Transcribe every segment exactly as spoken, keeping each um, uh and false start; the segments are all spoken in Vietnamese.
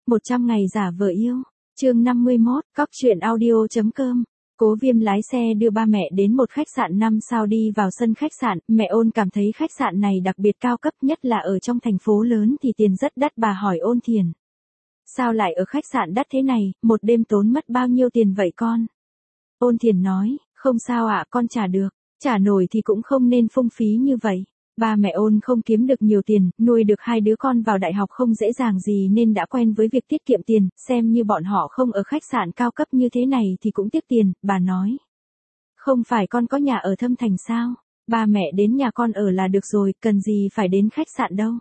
một trăm ngày giả vờ yêu. Chương năm mươi mốt, cóc truyện audio.com. Cố Viêm lái xe đưa ba mẹ đến một khách sạn năm sao đi vào sân khách sạn, mẹ Ôn cảm thấy khách sạn này đặc biệt cao cấp, nhất là ở trong thành phố lớn thì tiền rất đắt. Bà hỏi Ôn Thiền. Sao lại ở khách sạn đắt thế này, một đêm tốn mất bao nhiêu tiền vậy con? Ôn Thiền nói, không sao ạ, con trả được, trả nổi thì cũng không nên phung phí như vậy. Ba mẹ Ôn không kiếm được nhiều tiền, nuôi được hai đứa con vào đại học không dễ dàng gì nên đã quen với việc tiết kiệm tiền, xem như bọn họ không ở khách sạn cao cấp như thế này thì cũng tiếc tiền. Bà nói, không phải con có nhà ở Thâm Thành sao? Ba mẹ đến nhà con ở là được rồi, cần gì phải đến khách sạn đâu.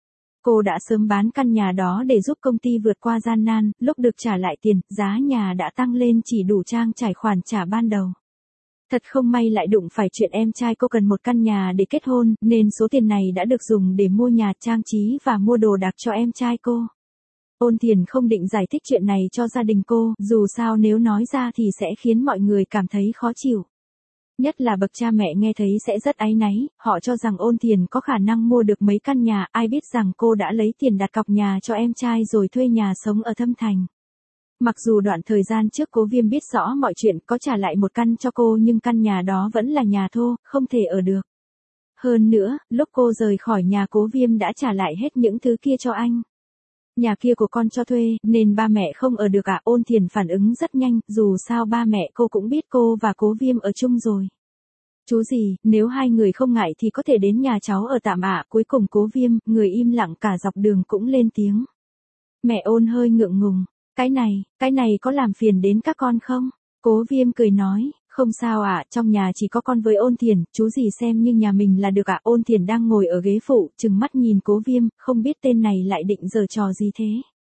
Cô đã sớm bán căn nhà đó để giúp công ty vượt qua gian nan, lúc được trả lại tiền, giá nhà đã tăng lên chỉ đủ trang trải khoản trả ban đầu. Thật không may lại đụng phải chuyện em trai cô cần một căn nhà để kết hôn, nên số tiền này đã được dùng để mua nhà, trang trí và mua đồ đạc cho em trai cô. Ôn Thiền không định giải thích chuyện này cho gia đình cô, dù sao nếu nói ra thì sẽ khiến mọi người cảm thấy khó chịu. Nhất là bậc cha mẹ nghe thấy sẽ rất áy náy, họ cho rằng Ôn Thiền có khả năng mua được mấy căn nhà, ai biết rằng cô đã lấy tiền đặt cọc nhà cho em trai rồi thuê nhà sống ở Thâm Thành. Mặc dù đoạn thời gian trước Cố Viêm biết rõ mọi chuyện, có trả lại một căn cho cô nhưng căn nhà đó vẫn là nhà thô, không thể ở được. Hơn nữa, lúc cô rời khỏi nhà Cố Viêm đã trả lại hết những thứ kia cho anh. Nhà kia của con cho thuê, nên ba mẹ không ở được ạ. À? Ôn Thiền phản ứng rất nhanh, dù sao ba mẹ cô cũng biết cô và Cố Viêm ở chung rồi. Chú gì, nếu hai người không ngại thì có thể đến nhà cháu ở tạm ạ. À? Cuối cùng Cố Viêm, người im lặng cả dọc đường cũng lên tiếng. Mẹ Ôn hơi ngượng ngùng. Cái này, cái này có làm phiền đến các con không? Cố Viêm cười nói, không sao ạ, à, trong nhà chỉ có con với Ôn Thiền, chú gì xem như nhà mình là được ạ. À? Ôn Thiền đang ngồi ở ghế phụ, trừng mắt nhìn Cố Viêm, không biết tên này lại định giở trò gì thế.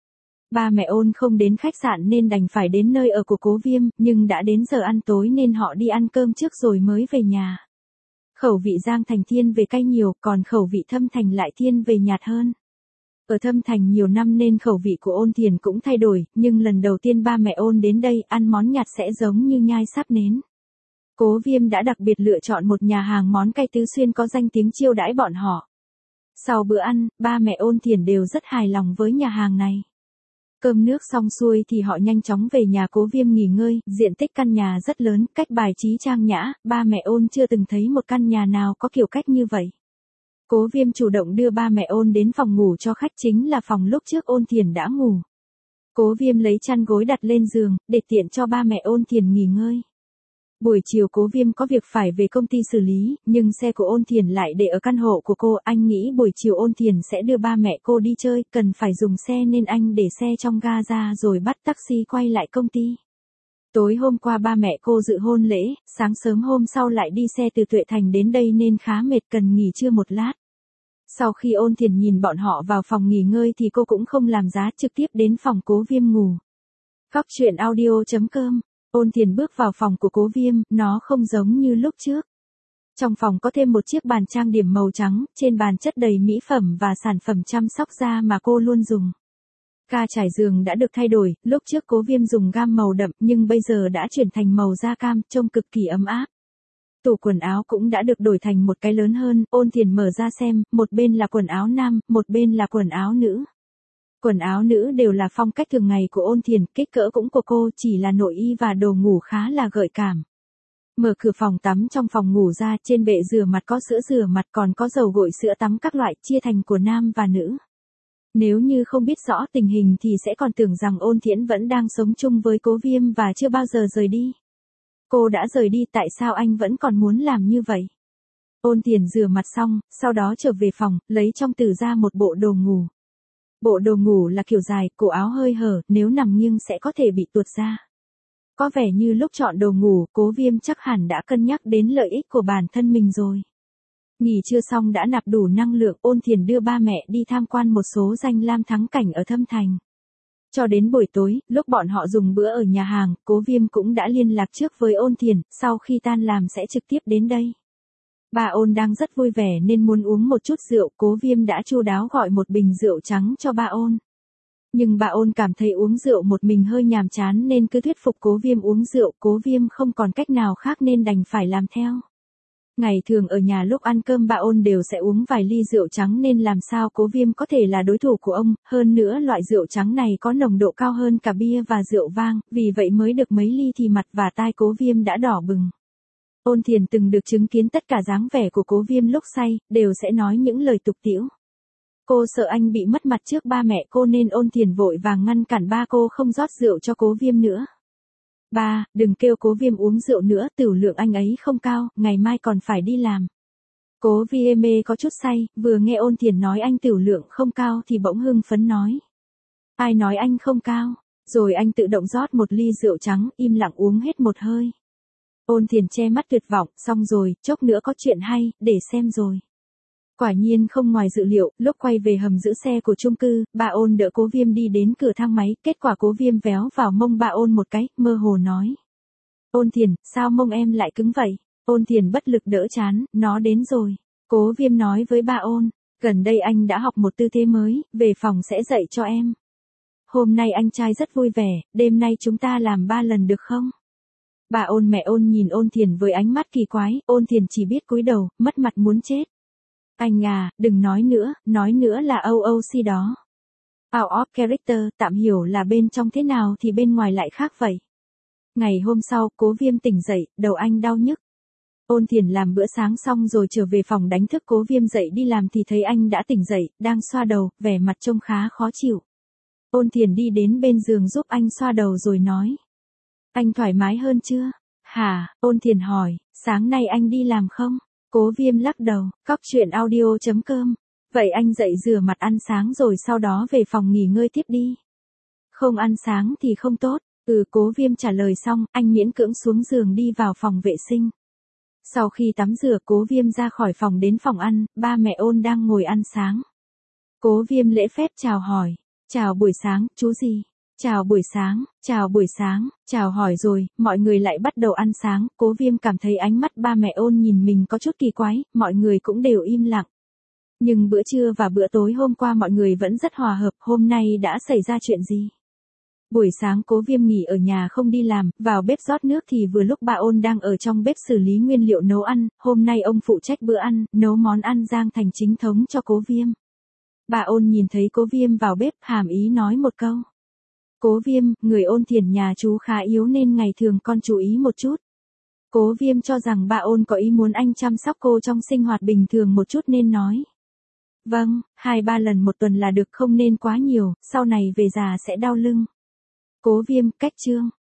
Ba mẹ Ôn không đến khách sạn nên đành phải đến nơi ở của Cố Viêm, nhưng đã đến giờ ăn tối nên họ đi ăn cơm trước rồi mới về nhà. Khẩu vị Giang Thành thiên về cay nhiều, còn khẩu vị Thâm Thành lại thiên về nhạt hơn. Ở Thâm Thành nhiều năm nên khẩu vị của Ôn Thiền cũng thay đổi, nhưng lần đầu tiên ba mẹ Ôn đến đây ăn món nhạt sẽ giống như nhai sáp nến. Cố Viêm đã đặc biệt lựa chọn một nhà hàng món cay Tứ Xuyên có danh tiếng chiêu đãi bọn họ. Sau bữa ăn, ba mẹ Ôn Thiền đều rất hài lòng với nhà hàng này. Cơm nước xong xuôi thì họ nhanh chóng về nhà Cố Viêm nghỉ ngơi, diện tích căn nhà rất lớn, cách bài trí trang nhã, ba mẹ Ôn chưa từng thấy một căn nhà nào có kiểu cách như vậy. Cố Viêm chủ động đưa ba mẹ Ôn đến phòng ngủ cho khách, chính là phòng lúc trước Ôn Thiền đã ngủ. Cố Viêm lấy chăn gối đặt lên giường, để tiện cho ba mẹ Ôn Thiền nghỉ ngơi. Buổi chiều Cố Viêm có việc phải về công ty xử lý, nhưng xe của Ôn Thiền lại để ở căn hộ của cô. Anh nghĩ buổi chiều Ôn Thiền sẽ đưa ba mẹ cô đi chơi, cần phải dùng xe nên anh để xe trong ga ra rồi bắt taxi quay lại công ty. Tối hôm qua ba mẹ cô dự hôn lễ, sáng sớm hôm sau lại đi xe từ Tuệ Thành đến đây nên khá mệt, cần nghỉ trưa một lát. Sau khi Ôn Thiền nhìn bọn họ vào phòng nghỉ ngơi thì cô cũng không làm giá, trực tiếp đến phòng Cố Viêm ngủ. Cóc truyện audio.com. Ôn Thiền bước vào phòng của Cố Viêm, nó không giống như lúc trước. Trong phòng có thêm một chiếc bàn trang điểm màu trắng, trên bàn chất đầy mỹ phẩm và sản phẩm chăm sóc da mà cô luôn dùng. Ga trải giường đã được thay đổi, lúc trước Cố Viêm dùng gam màu đậm nhưng bây giờ đã chuyển thành màu da cam, trông cực kỳ ấm áp. Tủ quần áo cũng đã được đổi thành một cái lớn hơn, Ôn Thiền mở ra xem, một bên là quần áo nam, một bên là quần áo nữ. Quần áo nữ đều là phong cách thường ngày của Ôn Thiền, kích cỡ cũng của cô, chỉ là nội y và đồ ngủ khá là gợi cảm. Mở cửa phòng tắm trong phòng ngủ ra, trên bệ rửa mặt có sữa rửa mặt, còn có dầu gội sữa tắm các loại, chia thành của nam và nữ. Nếu như không biết rõ tình hình thì sẽ còn tưởng rằng Ôn Thiển vẫn đang sống chung với Cố Viêm và chưa bao giờ rời đi. Cô đã rời đi, tại sao anh vẫn còn muốn làm như vậy? Ôn Thiền rửa mặt xong, sau đó trở về phòng, lấy trong tủ ra một bộ đồ ngủ. Bộ đồ ngủ là kiểu dài, cổ áo hơi hở, nếu nằm nghiêng sẽ có thể bị tuột ra. Có vẻ như lúc chọn đồ ngủ, Cố Viêm chắc hẳn đã cân nhắc đến lợi ích của bản thân mình rồi. Nghỉ trưa xong đã nạp đủ năng lượng, Ôn Thiền đưa ba mẹ đi tham quan một số danh lam thắng cảnh ở Thâm Thành. Cho đến buổi tối, lúc bọn họ dùng bữa ở nhà hàng, Cố Viêm cũng đã liên lạc trước với Ôn Thiền, sau khi tan làm sẽ trực tiếp đến đây. Bà Ôn đang rất vui vẻ nên muốn uống một chút rượu, Cố Viêm đã chu đáo gọi một bình rượu trắng cho bà Ôn. Nhưng bà Ôn cảm thấy uống rượu một mình hơi nhàm chán nên cứ thuyết phục Cố Viêm uống rượu, Cố Viêm không còn cách nào khác nên đành phải làm theo. Ngày thường ở nhà lúc ăn cơm bà Ôn đều sẽ uống vài ly rượu trắng nên làm sao Cố Viêm có thể là đối thủ của ông, hơn nữa loại rượu trắng này có nồng độ cao hơn cả bia và rượu vang, vì vậy mới được mấy ly thì mặt và tai Cố Viêm đã đỏ bừng. Ôn Thiền từng được chứng kiến tất cả dáng vẻ của Cố Viêm lúc say, đều sẽ nói những lời tục tĩu. Cô sợ anh bị mất mặt trước ba mẹ cô nên Ôn Thiền vội vàng ngăn cản ba cô không rót rượu cho Cố Viêm nữa. Ba, đừng kêu Cố Viêm uống rượu nữa, tửu lượng anh ấy không cao, ngày mai còn phải đi làm. Cố Viêm có chút say, vừa nghe Ôn Thiền nói anh tửu lượng không cao thì bỗng hưng phấn nói. Ai nói anh không cao? Rồi anh tự động rót một ly rượu trắng, im lặng uống hết một hơi. Ôn Thiền che mắt tuyệt vọng, xong rồi, chốc nữa có chuyện hay, để xem rồi. Quả nhiên không ngoài dự liệu, lúc quay về hầm giữ xe của chung cư, bà Ôn đỡ Cố Viêm đi đến cửa thang máy, kết quả Cố Viêm véo vào mông bà Ôn một cái, mơ hồ nói. Ôn Thiền, sao mông em lại cứng vậy? Ôn Thiền bất lực đỡ chán, nó đến rồi. Cố Viêm nói với bà Ôn, gần đây anh đã học một tư thế mới, về phòng sẽ dạy cho em. Hôm nay anh trai rất vui vẻ, đêm nay chúng ta làm ba lần được không? Bà Ôn mẹ Ôn nhìn Ôn Thiền với ánh mắt kỳ quái, Ôn Thiền chỉ biết cúi đầu, mất mặt muốn chết. Anh à, đừng nói nữa, nói nữa là o o xê đó. Out of character, tạm hiểu là bên trong thế nào thì bên ngoài lại khác vậy. Ngày hôm sau, Cố Viêm tỉnh dậy, đầu anh đau nhức. Ôn Thiền làm bữa sáng xong rồi trở về phòng đánh thức Cố Viêm dậy đi làm thì thấy anh đã tỉnh dậy, đang xoa đầu, vẻ mặt trông khá khó chịu. Ôn Thiền đi đến bên giường giúp anh xoa đầu rồi nói. Anh thoải mái hơn chưa? Hả? Ôn Thiền hỏi, sáng nay anh đi làm không? Cố Viêm lắc đầu, cóc truyện audio chấm com. Vậy anh dậy rửa mặt ăn sáng rồi sau đó về phòng nghỉ ngơi tiếp đi. Không ăn sáng thì không tốt. Ừ, Cố Viêm trả lời xong, anh miễn cưỡng xuống giường đi vào phòng vệ sinh. Sau khi tắm rửa Cố Viêm ra khỏi phòng đến phòng ăn, ba mẹ Ôn đang ngồi ăn sáng. Cố Viêm lễ phép chào hỏi. Chào buổi sáng, chú gì? Chào buổi sáng, chào buổi sáng, chào hỏi rồi, mọi người lại bắt đầu ăn sáng, Cố Viêm cảm thấy ánh mắt ba mẹ Ôn nhìn mình có chút kỳ quái, mọi người cũng đều im lặng. Nhưng bữa trưa và bữa tối hôm qua mọi người vẫn rất hòa hợp, hôm nay đã xảy ra chuyện gì? Buổi sáng Cố Viêm nghỉ ở nhà không đi làm, vào bếp rót nước thì vừa lúc bà Ôn đang ở trong bếp xử lý nguyên liệu nấu ăn, hôm nay ông phụ trách bữa ăn, nấu món ăn rang thành chính thống cho Cố Viêm. Bà Ôn nhìn thấy Cố Viêm vào bếp, hàm ý nói một câu. Cố Viêm, người Ôn Thiền nhà chú khá yếu nên ngày thường con chú ý một chút. Cố Viêm cho rằng bà Ôn có ý muốn anh chăm sóc cô trong sinh hoạt bình thường một chút nên nói. Vâng, hai ba lần một tuần là được, không nên quá nhiều, sau này về già sẽ đau lưng. Cố Viêm, cách chương.